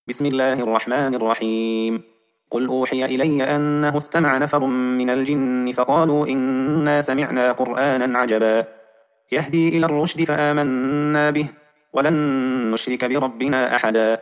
بسم الله الرحمن الرحيم. قل أوحي إلي أنه استمع نفر من الجن فقالوا إنا سمعنا قرآنا عجبا يهدي إلى الرشد فآمنا به ولن نشرك بربنا أحدا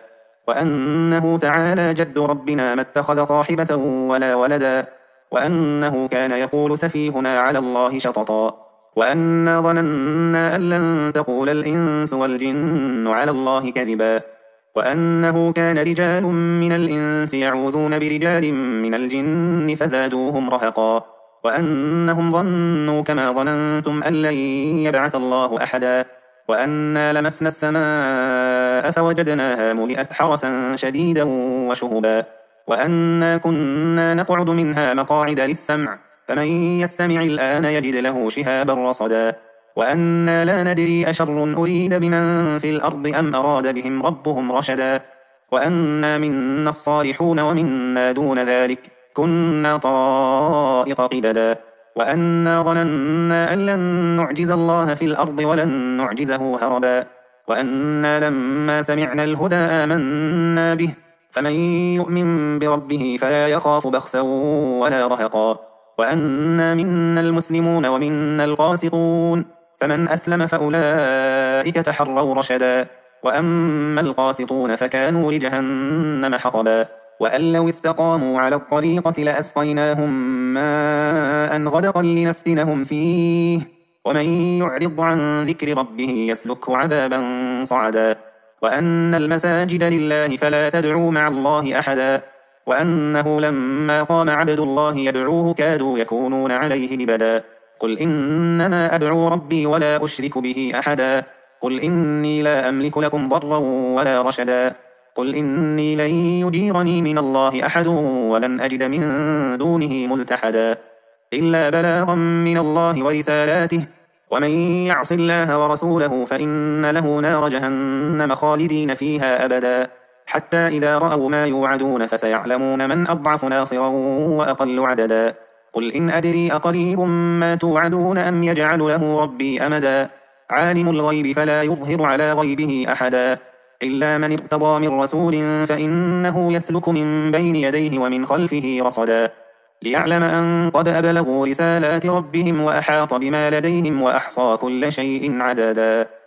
وأنه تعالى جد ربنا ما اتخذ صاحبة ولا ولدا وأنه كان يقول سفيهنا على الله شططا وأنا ظننا أن لن تقول الإنس والجن على الله كذبا وأنه كان رجال من الإنس يعوذون برجال من الجن فزادوهم رهقا وأنهم ظنوا كما ظننتم أن لن يبعث الله أحدا وأنا لمسنا السماء فوجدناها ملئت حرسا شديدا وشهبا وأنا كنا نقعد منها مقاعد للسمع فمن يستمع الآن يجد له شهابا رصدا وأنا لا ندري أشر أريد بمن في الأرض أم أراد بهم ربهم رشدا وأنا منا الصالحون ومنا دون ذلك كنا طائق قددا وأنا ظننا أن لن نعجز الله في الأرض ولن نعجزه هربا وأنا لما سمعنا الهدى آمنا به فمن يؤمن بربه فلا يخاف بخسا ولا رهقا وأنا منا المسلمون ومنا القاسطون فمن أسلم فأولئك تحروا رشدا وأما القاسطون فكانوا لجهنم حطبا وأن لو استقاموا على الطريقة لأسقيناهم ماء غدقا لنفتنهم فيه ومن يعرض عن ذكر ربه يسلكه عذابا صعدا وأن المساجد لله فلا تدعوا مع الله أحدا وأنه لما قام عبد الله يدعوه كادوا يكونون عليه لبدا قل إنما أدعو ربي ولا أشرك به أحدا قل إني لا أملك لكم ضرا ولا رشدا قل إني لن يجيرني من الله أحد ولن أجد من دونه ملتحدا إلا بلاغا من الله ورسالاته ومن يعص الله ورسوله فإن له نار جهنم خالدين فيها أبدا حتى إذا رأوا ما يوعدون فسيعلمون من أضعف ناصرا وأقل عددا قل إن أدري أقريب ما توعدون أم يجعل له ربي أمدا عالم الغيب فلا يظهر على غيبه أحدا إلا من ارتضى من رسول فإنه يسلك من بين يديه ومن خلفه رصدا ليعلم أن قد أبلغوا رسالات ربهم وأحاط بما لديهم وأحصى كل شيء عددا.